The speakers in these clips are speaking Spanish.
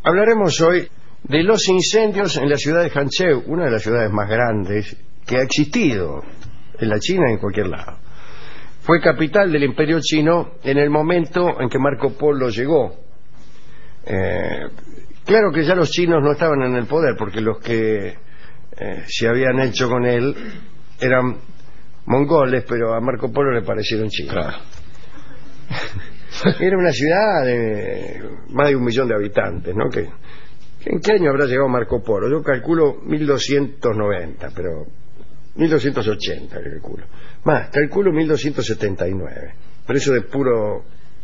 Hablaremos hoy de los incendios en la ciudad de Hangzhou, una de las ciudades más grandes que ha existido en la China y en cualquier lado. Fue capital del Imperio Chino en el momento en que Marco Polo llegó. Claro que ya los chinos no estaban en el poder, porque los que se habían hecho con él eran mongoles, pero a Marco Polo le parecieron chinos. Claro. Era una ciudad de más de 1 millón de habitantes, ¿no? ¿En qué año habrá llegado Marco Polo? Yo calculo 1290, pero 1280 calculo. Más, calculo 1279. Pero eso de puro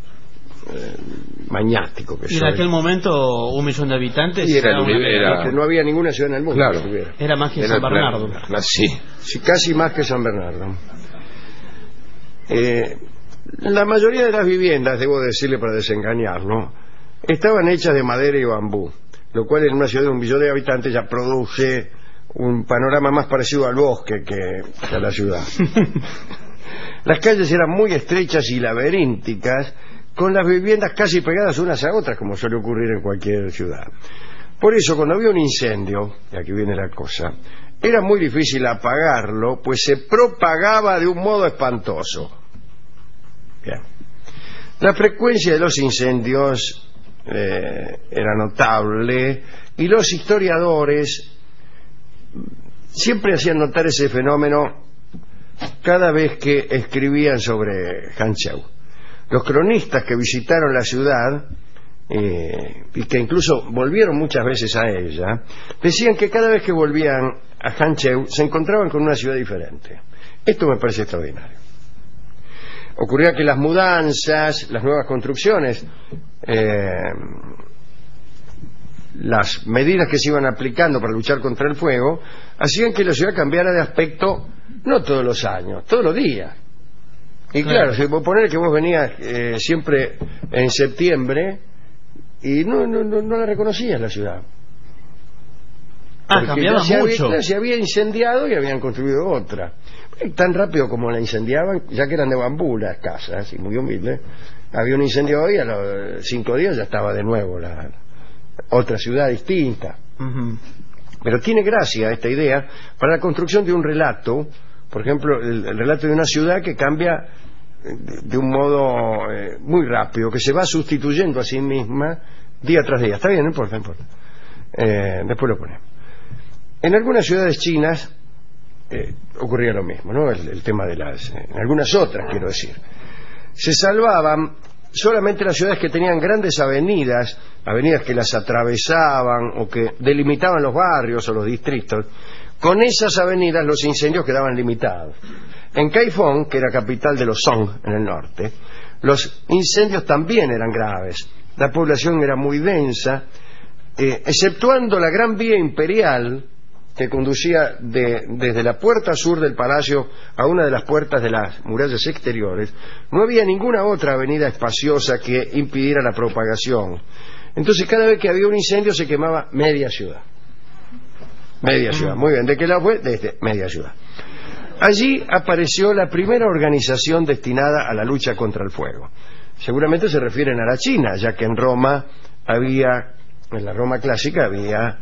maniático que y soy. en aquel momento 1 millón de habitantes Y no había ninguna ciudad en el mundo. Claro. Era más que San Bernardo. Sí. Sí, casi más que San Bernardo. La mayoría de las viviendas, debo decirle para desengañarlo, estaban hechas de madera y bambú, lo cual en una ciudad de 1 millón de habitantes ya produce un panorama más parecido al bosque que a la ciudad. Las calles eran muy estrechas y laberínticas, con las viviendas casi pegadas unas a otras, como suele ocurrir en cualquier ciudad. Por eso, cuando había un incendio, y aquí viene la cosa, era muy difícil apagarlo, pues se propagaba de un modo espantoso. Bien. La frecuencia de los incendios era notable, y los historiadores siempre hacían notar ese fenómeno cada vez que escribían sobre Hangzhou. Los cronistas que visitaron la ciudad y que incluso volvieron muchas veces a ella, decían que cada vez que volvían a Hangzhou se encontraban con una ciudad diferente. Esto me parece extraordinario. Ocurría que las mudanzas, las nuevas construcciones, las medidas que se iban aplicando para luchar contra el fuego, hacían que la ciudad cambiara de aspecto no todos los años, todos los días. Y claro, se puede poner que vos venías siempre en septiembre y no la reconocías la ciudad. Cambiaba mucho. Se había incendiado y habían construido otra. Tan rápido como la incendiaban, ya que eran de bambú las casas, y muy humildes, había un incendio hoy, a los 5 días ya estaba de nuevo la otra ciudad distinta. Pero tiene gracia esta idea para la construcción de un relato. Por ejemplo, el relato de una ciudad que cambia de un modo muy rápido, que se va sustituyendo a sí misma día tras día. Está bien, no importa. Después lo ponemos. En algunas ciudades chinas ocurría lo mismo, ¿no? El tema de en algunas otras, quiero decir. Se salvaban solamente las ciudades que tenían grandes avenidas que las atravesaban o que delimitaban los barrios o los distritos. Con esas avenidas los incendios quedaban limitados. En Kaifeng, que era capital de los Song en el norte, los incendios también eran graves. La población era muy densa, exceptuando la gran vía imperial que conducía desde la puerta sur del palacio a una de las puertas de las murallas exteriores. No había ninguna otra avenida espaciosa que impidiera la propagación. Entonces cada vez que había un incendio se quemaba media ciudad. Media ciudad, muy bien. ¿De qué lado fue? Desde media ciudad. Allí apareció la primera organización destinada a la lucha contra el fuego. Seguramente se refieren a la China, ya que en Roma en la Roma clásica había,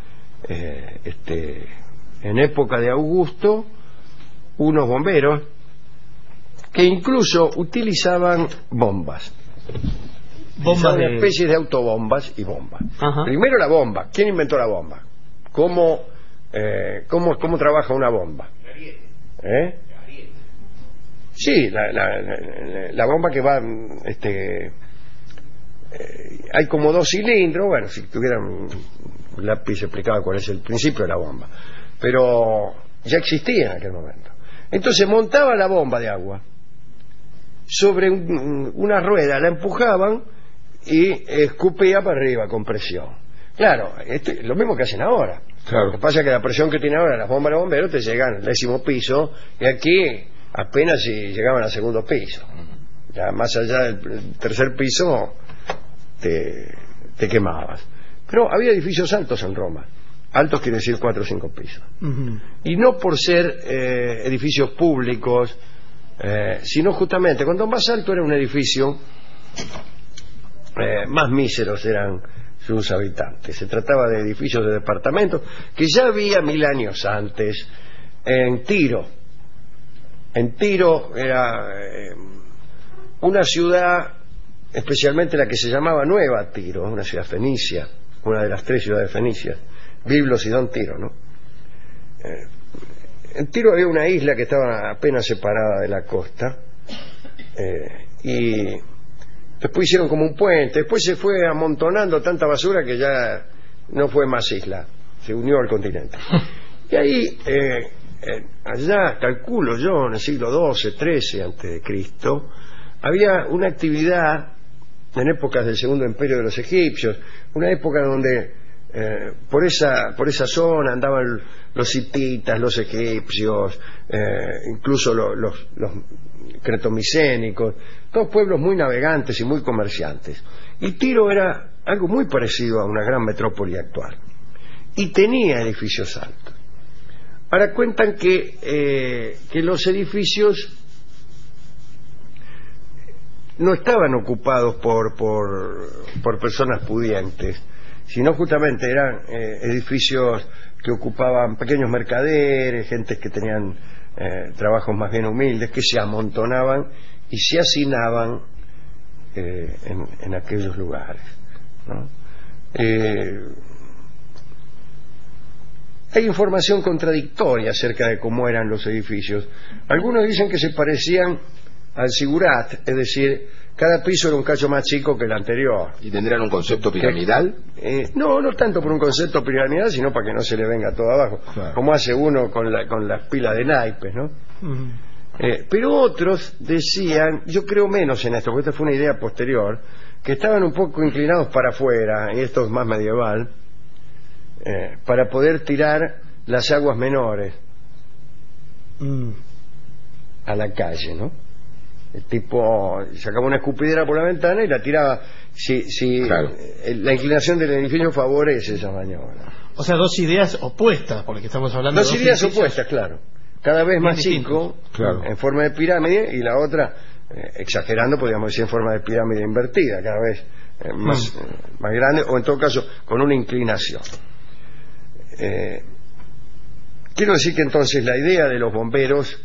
en época de Augusto, unos bomberos que incluso utilizaban bombas. Bombas una especie de autobombas y bombas. Primero la bomba. ¿Quién inventó la bomba? ¿Cómo trabaja una bomba? Sí, la bomba que va hay como 2 cilindros. Bueno, si tuviera un lápiz explicaba cuál es el principio de la bomba, pero ya existía en aquel momento. Entonces montaba la bomba de agua sobre una rueda, la empujaban y escupía para arriba con presión. Claro, lo mismo que hacen ahora. Claro. Lo que pasa es que la presión que tiene ahora las bombas de bomberos te llegan al 10º piso, y aquí apenas si llegaban al 2º piso. Ya más allá del 3er piso te quemabas. Pero había edificios altos en Roma. Altos quiere decir 4 o 5 pisos. Y no por ser edificios públicos, sino justamente cuando más alto era un edificio, más míseros eran sus habitantes. Se trataba de edificios de departamentos que ya había 1000 años antes en Tiro. En Tiro era una ciudad, especialmente la que se llamaba Nueva Tiro, una ciudad fenicia, una de las 3 ciudades fenicias, Biblos y Don Tiro, ¿no? En Tiro había una isla que estaba apenas separada de la costa, y después hicieron como un puente, después se fue amontonando tanta basura que ya no fue más isla, se unió al continente. Y ahí, allá, calculo yo, en el siglo XII, XIII antes de Cristo, había una actividad en épocas del Segundo Imperio de los egipcios, una época donde por esa zona andaban los hititas, los egipcios, incluso los cretomicénicos, todos pueblos muy navegantes y muy comerciantes. Y Tiro era algo muy parecido a una gran metrópoli actual, y tenía edificios altos. Ahora cuentan que los edificios no estaban ocupados por personas pudientes, sino justamente eran edificios que ocupaban pequeños mercaderes, gentes que tenían trabajos más bien humildes, que se amontonaban y se hacinaban en aquellos lugares, ¿no? Hay información contradictoria acerca de cómo eran los edificios. Algunos dicen que se parecían al zigurat, es decir, cada piso era un cacho más chico que el anterior. ¿Y tendrían un concepto piramidal? No tanto por un concepto piramidal, sino para que no se le venga todo abajo, claro, como hace uno con las pilas de naipes, ¿no? Pero otros decían, yo creo menos en esto, porque esta fue una idea posterior, que estaban un poco inclinados para afuera, y esto es más medieval, para poder tirar las aguas menores a la calle, ¿no? El tipo sacaba una escupidera por la ventana y la tiraba si claro, la inclinación del edificio favorece esa maniobra. O sea, dos ideas opuestas, porque estamos hablando de dos ideas opuestas, claro. Cada vez más chico, claro, en forma de pirámide, y la otra, exagerando, podríamos decir en forma de pirámide invertida, cada vez más grande, o en todo caso con una inclinación. Quiero decir que entonces la idea de los bomberos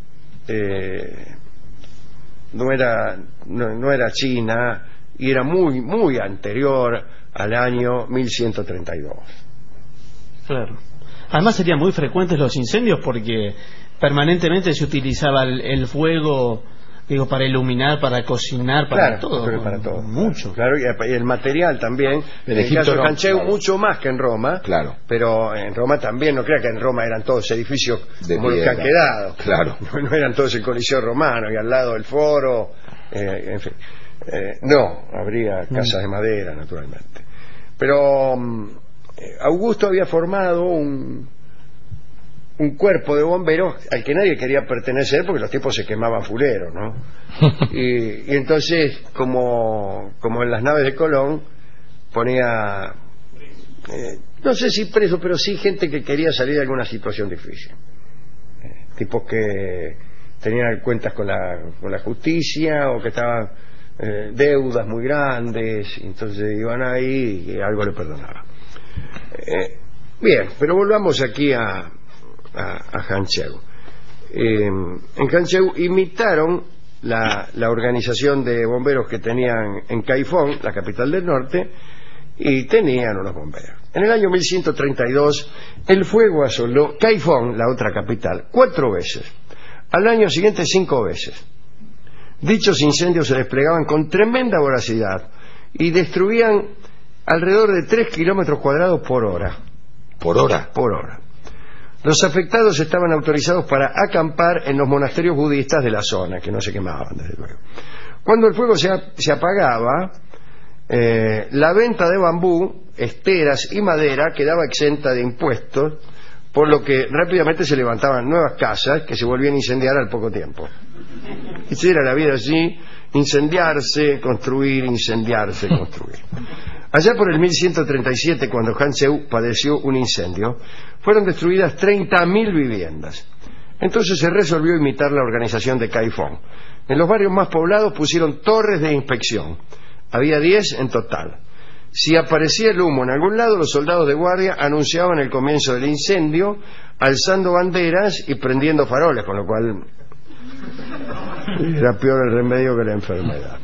no era china, y era muy anterior al año 1132. Claro. Además serían muy frecuentes los incendios porque permanentemente se utilizaba el fuego, digo, para iluminar, para cocinar, para todo. Para todo. Mucho. Claro, y el material también. En el caso de Hancheu, claro, mucho más que en Roma. Claro. Pero en Roma también, no crea que en Roma eran todos edificios como los que han quedado. Claro. No eran todos el Coliseo Romano y al lado el Foro. En fin. No, habría casas de madera, naturalmente. Pero Augusto había formado un cuerpo de bomberos al que nadie quería pertenecer porque los tipos se quemaban fuleros, ¿no? y entonces, como en las naves de Colón, ponía, no sé si preso, pero sí gente que quería salir de alguna situación difícil. Tipos que tenían cuentas con la justicia o que estaban deudas muy grandes, entonces iban ahí y algo le perdonaba. Bien, pero volvamos aquí a Hancheu. En Hancheu imitaron la organización de bomberos que tenían en Caifón, la capital del norte, y tenían unos bomberos. En el año 1132 el fuego asoló Caifón, la otra capital, 4 veces. Al año siguiente 5 veces. Dichos incendios se desplegaban con tremenda voracidad y destruían alrededor de 3 kilómetros cuadrados por hora. ¿Por hora? Por hora. Los afectados estaban autorizados para acampar en los monasterios budistas de la zona, que no se quemaban, desde luego. Cuando el fuego se apagaba, la venta de bambú, esteras y madera quedaba exenta de impuestos, por lo que rápidamente se levantaban nuevas casas que se volvían a incendiar al poco tiempo. Esa era la vida así, incendiarse, construir, incendiarse, construir. Allá por el 1137, cuando Hancheu padeció un incendio, fueron destruidas 30.000 viviendas. Entonces se resolvió imitar la organización de Caifón. En los barrios más poblados pusieron torres de inspección. Había 10 en total. Si aparecía el humo en algún lado, los soldados de guardia anunciaban el comienzo del incendio, alzando banderas y prendiendo faroles, con lo cual era peor el remedio que la enfermedad.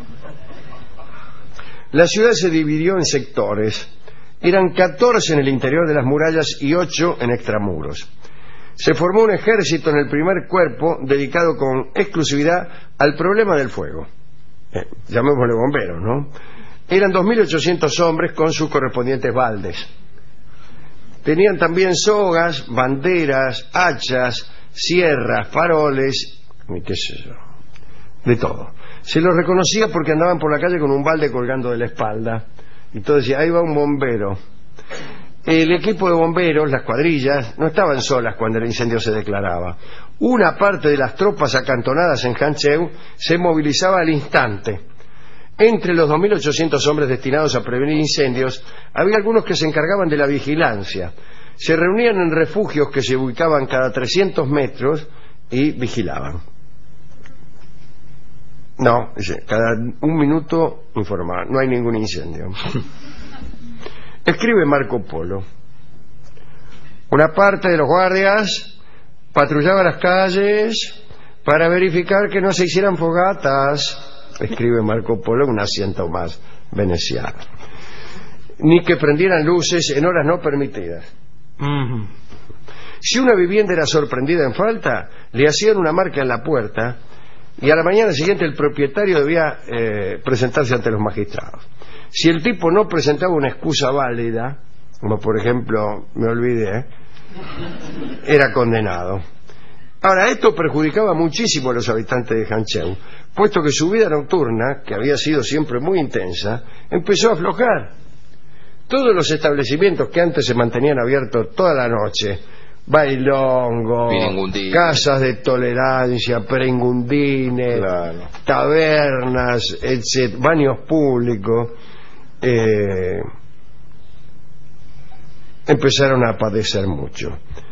La ciudad se dividió en sectores. Eran 14 en el interior de las murallas y 8 en extramuros. Se formó un ejército en el primer cuerpo dedicado con exclusividad al problema del fuego. Llamémosle bomberos, ¿no? Eran 2.800 hombres con sus correspondientes baldes. Tenían también sogas, banderas, hachas, sierras, faroles, qué sé yo, de todo. Se los reconocía porque andaban por la calle con un balde colgando de la espalda. Y todo decía, ahí va un bombero. El equipo de bomberos, las cuadrillas, no estaban solas cuando el incendio se declaraba. Una parte de las tropas acantonadas en Hancheu se movilizaba al instante. Entre los 2.800 hombres destinados a prevenir incendios, había algunos que se encargaban de la vigilancia. Se reunían en refugios que se ubicaban cada 300 metros y vigilaban. No, cada un minuto informar, no hay ningún incendio. Escribe Marco Polo. Una parte de los guardias patrullaba las calles para verificar que no se hicieran fogatas. Escribe Marco Polo un asiento más veneciano. Ni que prendieran luces en horas no permitidas. Si una vivienda era sorprendida en falta, le hacían una marca en la puerta y a la mañana siguiente el propietario debía presentarse ante los magistrados. Si el tipo no presentaba una excusa válida, como por ejemplo, me olvidé, era condenado. Ahora, esto perjudicaba muchísimo a los habitantes de Hancheu, puesto que su vida nocturna, que había sido siempre muy intensa, empezó a aflojar. Todos los establecimientos que antes se mantenían abiertos toda la noche, bailongo, casas de tolerancia, perengundines, claro, tabernas, etc., baños públicos, empezaron a padecer mucho.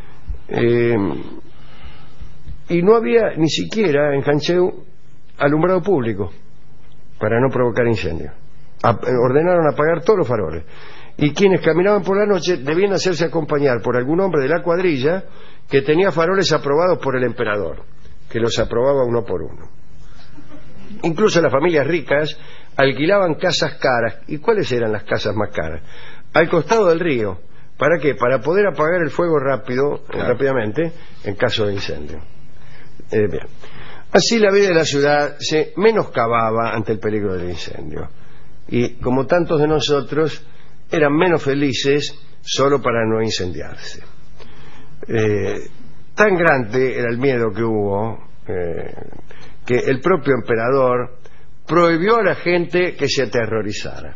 Y no había ni siquiera en Hancheu alumbrado público para no provocar incendios. Ordenaron apagar todos los faroles. Y quienes caminaban por la noche debían hacerse acompañar por algún hombre de la cuadrilla que tenía faroles aprobados por el emperador, que los aprobaba uno por uno. Incluso las familias ricas alquilaban casas caras. ¿Y cuáles eran las casas más caras? Al costado del río. ¿Para qué? Para poder apagar el fuego rápidamente en caso de incendio. Bien. Así la vida de la ciudad se menoscababa ante el peligro del incendio. Y como tantos de nosotros, eran menos felices solo para no incendiarse. Tan grande era el miedo que hubo que el propio emperador prohibió a la gente que se aterrorizara.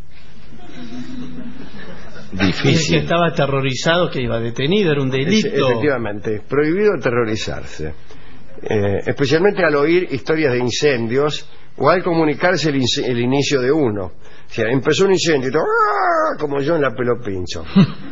Difícil. El que estaba aterrorizado, que iba detenido, era un delito. Efectivamente, prohibido aterrorizarse. Especialmente al oír historias de incendios o al comunicarse el inicio de uno. O sea, empezó un incendio y todo, como yo en la Pelo Pincho.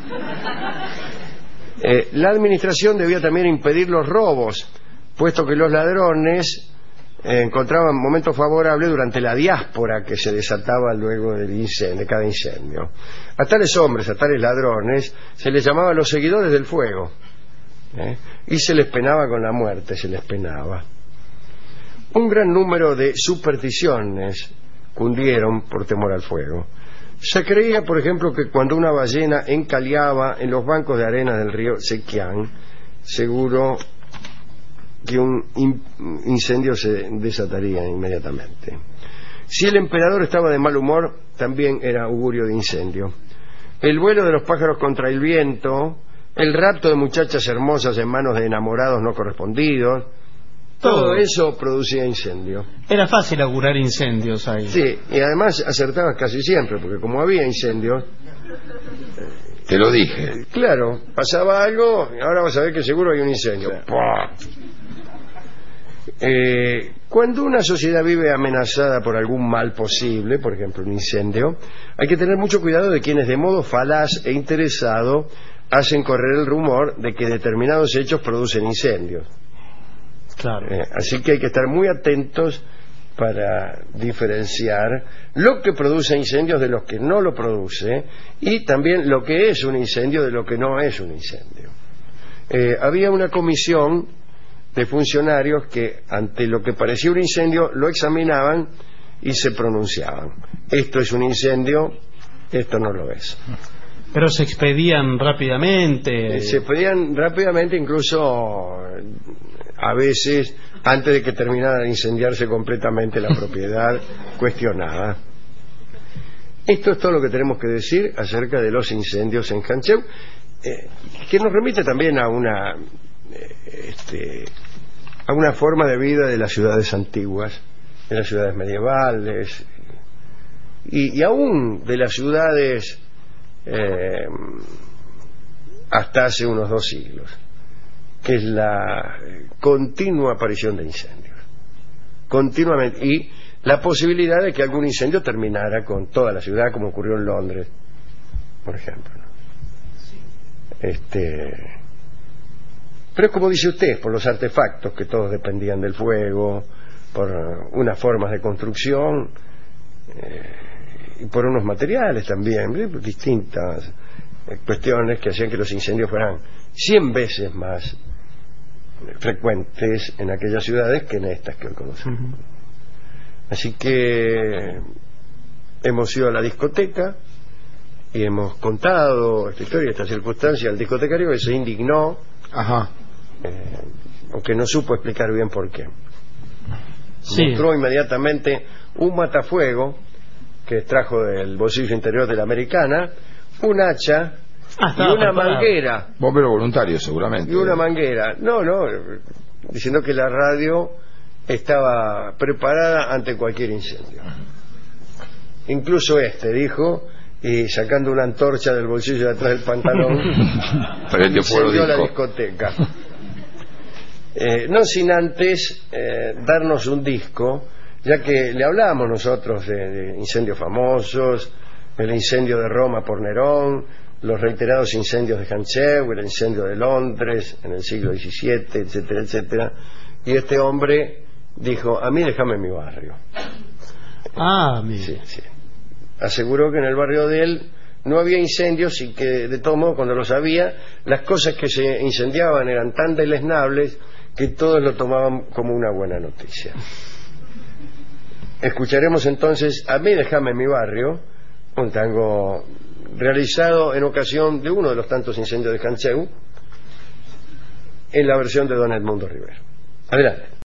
La administración debía también impedir los robos, puesto que los ladrones encontraban momentos favorables durante la diáspora que se desataba luego de cada incendio. A tales hombres, a tales ladrones, se les llamaba los seguidores del fuego. Y se les penaba con la muerte, se les penaba. Un gran número de supersticiones cundieron por temor al fuego. Se creía, por ejemplo, que cuando una ballena encaleaba en los bancos de arena del río Sequián, seguro que un incendio se desataría inmediatamente. Si el emperador estaba de mal humor, también era augurio de incendio. El vuelo de los pájaros contra el viento, el rapto de muchachas hermosas en manos de enamorados no correspondidos, todo eso producía incendio. Era fácil augurar incendios ahí. Sí, y además acertabas casi siempre, porque como había incendios... Te lo dije. Claro, pasaba algo, y ahora vas a ver que seguro hay un incendio. Cuando una sociedad vive amenazada por algún mal posible, por ejemplo un incendio, hay que tener mucho cuidado de quienes de modo falaz e interesado hacen correr el rumor de que determinados hechos producen incendios. Claro. Así que hay que estar muy atentos para diferenciar lo que produce incendios de los que no lo produce, y también lo que es un incendio de lo que no es un incendio. Había una comisión de funcionarios que ante lo que parecía un incendio lo examinaban y se pronunciaban: esto es un incendio, esto no lo es. Pero se expedían rápidamente. Se expedían rápidamente, incluso a veces antes de que terminara de incendiarse completamente la propiedad cuestionada. Esto es todo lo que tenemos que decir acerca de los incendios en Cancheu, que nos remite también a una forma de vida de las ciudades antiguas, de las ciudades medievales y aún de las ciudades hasta hace unos 2 siglos, que es la continua aparición de incendios, continuamente, y la posibilidad de que algún incendio terminara con toda la ciudad, como ocurrió en Londres, por ejemplo. Pero es como dice usted, por los artefactos, que todos dependían del fuego, por unas formas de construcción, y por unos materiales también, distintas cuestiones que hacían que los incendios fueran 100 veces más frecuentes en aquellas ciudades que en estas que hoy conocemos. Así que hemos ido a la discoteca y hemos contado esta historia, esta circunstancia al discotecario, que se indignó, aunque no supo explicar bien por qué. Mostró inmediatamente un matafuego que extrajo del bolsillo interior de la americana, un hacha y una manguera. Bombero voluntario, seguramente. Y una manguera. No, diciendo que la radio estaba preparada ante cualquier incendio. Incluso dijo, y sacando una antorcha del bolsillo de atrás del pantalón, incendió la discoteca. No sin antes darnos un disco, ya que le hablábamos nosotros de incendios famosos, el incendio de Roma por Nerón, los reiterados incendios de Cancheu, el incendio de Londres en el siglo XVII, etcétera, etcétera. Y este hombre dijo: a mí déjame en mi barrio. Sí. Aseguró que en el barrio de él no había incendios, y que de todo modo, cuando los había, las cosas que se incendiaban eran tan deleznables que todos lo tomaban como una buena noticia. Escucharemos entonces A mí déjame en mi barrio, un tango realizado en ocasión de uno de los tantos incendios de Cancheu, en la versión de don Edmundo Rivero. Adelante.